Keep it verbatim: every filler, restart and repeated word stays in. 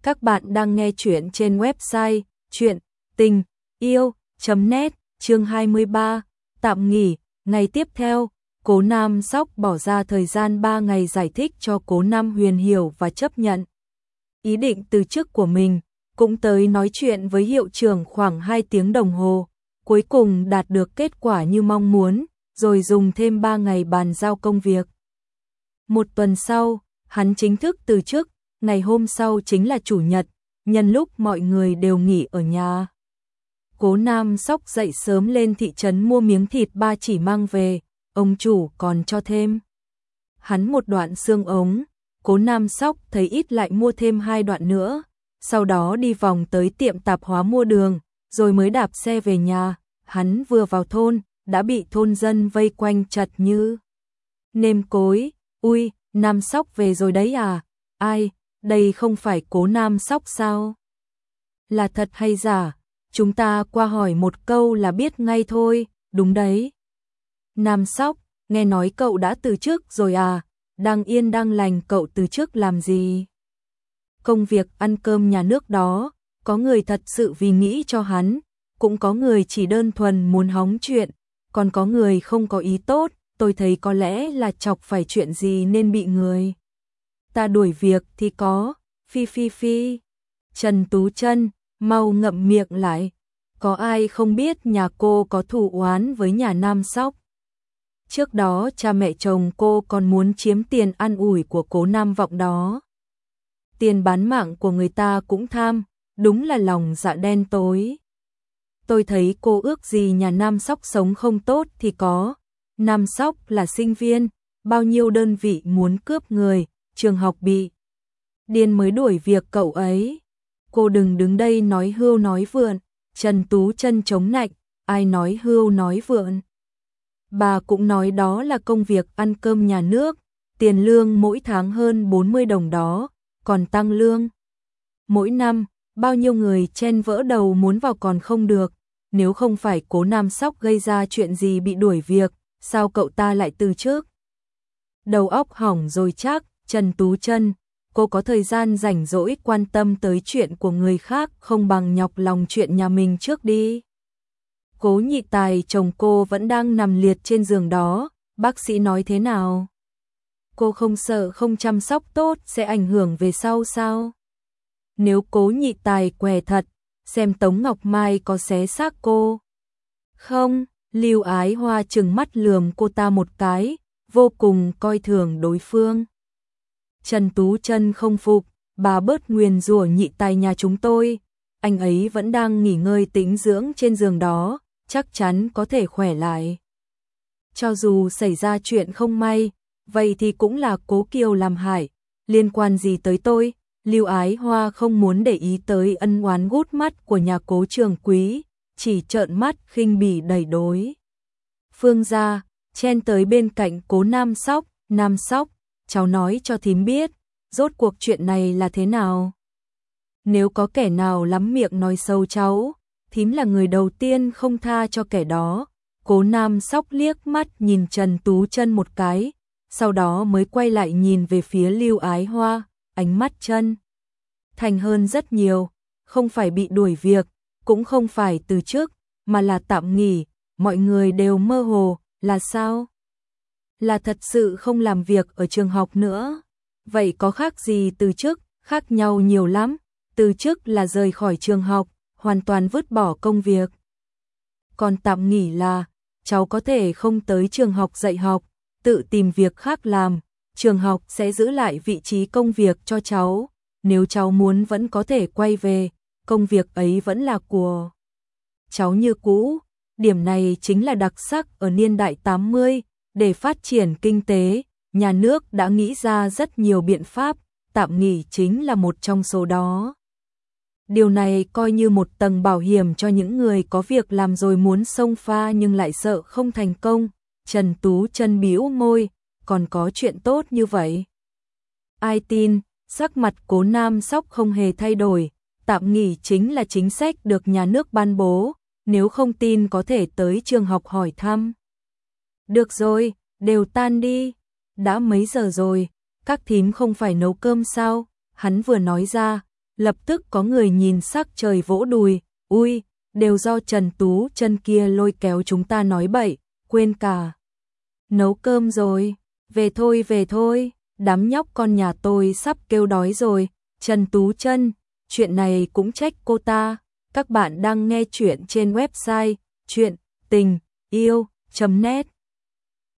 Các bạn đang nghe chuyện trên website chuyện tình yêu net, chương hai mươi ba, tạm nghỉ. Ngày tiếp theo, Cố Nam Sóc bỏ ra thời gian ba ngày giải thích cho Cố Nam Huyền hiểu và chấp nhận ý định từ chức của mình, cũng tới nói chuyện với hiệu trưởng khoảng hai tiếng đồng hồ, cuối cùng đạt được kết quả như mong muốn, rồi dùng thêm ba ngày bàn giao công việc. Một tuần sau, hắn chính thức từ chức, ngày hôm sau chính là chủ nhật, nhân lúc mọi người đều nghỉ ở nhà. Cố Nam Sóc dậy sớm lên thị trấn mua miếng thịt ba chỉ mang về, ông chủ còn cho thêm hắn một đoạn xương ống. Cố Nam Sóc thấy ít lại mua thêm hai đoạn nữa, sau đó đi vòng tới tiệm tạp hóa mua đường, rồi mới đạp xe về nhà. Hắn vừa vào thôn, đã bị thôn dân vây quanh chặt như nêm cối. Ui, Nam Sóc về rồi đấy à? Ai, đây không phải Cố Nam Sóc sao? Là thật hay giả? Chúng ta qua hỏi một câu là biết ngay thôi. Đúng đấy. Nam Sóc, nghe nói cậu đã từ chức rồi à? Đang yên đang lành cậu từ chức làm gì? Công việc ăn cơm nhà nước đó, có người thật sự vì nghĩ cho hắn, cũng có người chỉ đơn thuần muốn hóng chuyện, còn có người không có ý tốt. Tôi thấy có lẽ là chọc phải chuyện gì nên bị người ta đuổi việc thì có. Phi phi phi. Trần Tú Chân, mau ngậm miệng lại. Có ai không biết nhà cô có thù oán với nhà Nam Sóc? Trước đó cha mẹ chồng cô còn muốn chiếm tiền ăn ủi của Cố Nam Vọng đó. Tiền bán mạng của người ta cũng tham, đúng là lòng dạ đen tối. Tôi thấy cô ước gì nhà Nam Sóc sống không tốt thì có. Nam Sóc là sinh viên, bao nhiêu đơn vị muốn cướp người, trường học bị điên mới đuổi việc cậu ấy. Cô đừng đứng đây nói hưu nói vượn. Trần Tú Chân chống nạnh, ai nói hưu nói vượn? Bà cũng nói đó là công việc ăn cơm nhà nước, tiền lương mỗi tháng hơn bốn mươi đồng đó, còn tăng lương mỗi năm, bao nhiêu người chen vỡ đầu muốn vào còn không được. Nếu không phải Cố Nam Sóc gây ra chuyện gì bị đuổi việc, sao cậu ta lại từ chức? Đầu óc hỏng rồi chắc. Trần Tú Chân, cô có thời gian rảnh rỗi quan tâm tới chuyện của người khác không bằng nhọc lòng chuyện nhà mình trước đi. Cố Nhị Tài chồng cô vẫn đang nằm liệt trên giường đó, bác sĩ nói thế nào? Cô không sợ không chăm sóc tốt sẽ ảnh hưởng về sau sao? Nếu Cố Nhị Tài què thật, xem Tống Ngọc Mai có xé xác cô không? Lưu Ái Hoa trừng mắt lườm cô ta một cái, vô cùng coi thường đối phương. Trần Tú Chân không phục, bà bớt nguyền rủa Nhị Tài nhà chúng tôi, anh ấy vẫn đang nghỉ ngơi tĩnh dưỡng trên giường đó, chắc chắn có thể khỏe lại. Cho dù xảy ra chuyện không may, vậy thì cũng là Cố Kiều làm hại, liên quan gì tới tôi? Lưu Ái Hoa không muốn để ý tới ân oán gút mắt của nhà Cố Trường Quý, chỉ trợn mắt khinh bỉ đẩy đối phương ra, chen tới bên cạnh Cố Nam Sóc. Nam Sóc, cháu nói cho thím biết, rốt cuộc chuyện này là thế nào? Nếu có kẻ nào lắm miệng nói xấu cháu, thím là người đầu tiên không tha cho kẻ đó. Cố Nam Sóc liếc mắt nhìn Trần Tú Chân một cái, sau đó mới quay lại nhìn về phía Lưu Ái Hoa, ánh mắt chân thành hơn rất nhiều. Không phải bị đuổi việc, cũng không phải từ chức, mà là tạm nghỉ. Mọi người đều mơ hồ, là sao? Là thật sự không làm việc ở trường học nữa. Vậy có khác gì từ chức? Khác nhau nhiều lắm. Từ chức là rời khỏi trường học, hoàn toàn vứt bỏ công việc. Còn tạm nghỉ là cháu có thể không tới trường học dạy học, tự tìm việc khác làm, trường học sẽ giữ lại vị trí công việc cho cháu. Nếu cháu muốn vẫn có thể quay về, công việc ấy vẫn là của cháu như cũ. Điểm này chính là đặc sắc ở niên đại tám mươi, để phát triển kinh tế, nhà nước đã nghĩ ra rất nhiều biện pháp, tạm nghỉ chính là một trong số đó. Điều này coi như một tầng bảo hiểm cho những người có việc làm rồi muốn xông pha nhưng lại sợ không thành công. Trần Tú Chân bĩu môi, còn có chuyện tốt như vậy? Ai tin? Sắc mặt Cố Nam Sóc không hề thay đổi, tạm nghỉ chính là chính sách được nhà nước ban bố, nếu không tin có thể tới trường học hỏi thăm. Được rồi, đều tan đi, đã mấy giờ rồi, các thím không phải nấu cơm sao? Hắn vừa nói ra, Lập tức có người nhìn sắc trời vỗ đùi, ui, đều do Trần Tú Chân kia lôi kéo chúng ta nói bậy, quên cả. Nấu cơm rồi, về thôi về thôi, đám nhóc con nhà tôi sắp kêu đói rồi, Trần Tú Chân, chuyện này cũng trách cô ta. Các bạn đang nghe chuyện trên website chuyện tình yêu chấm net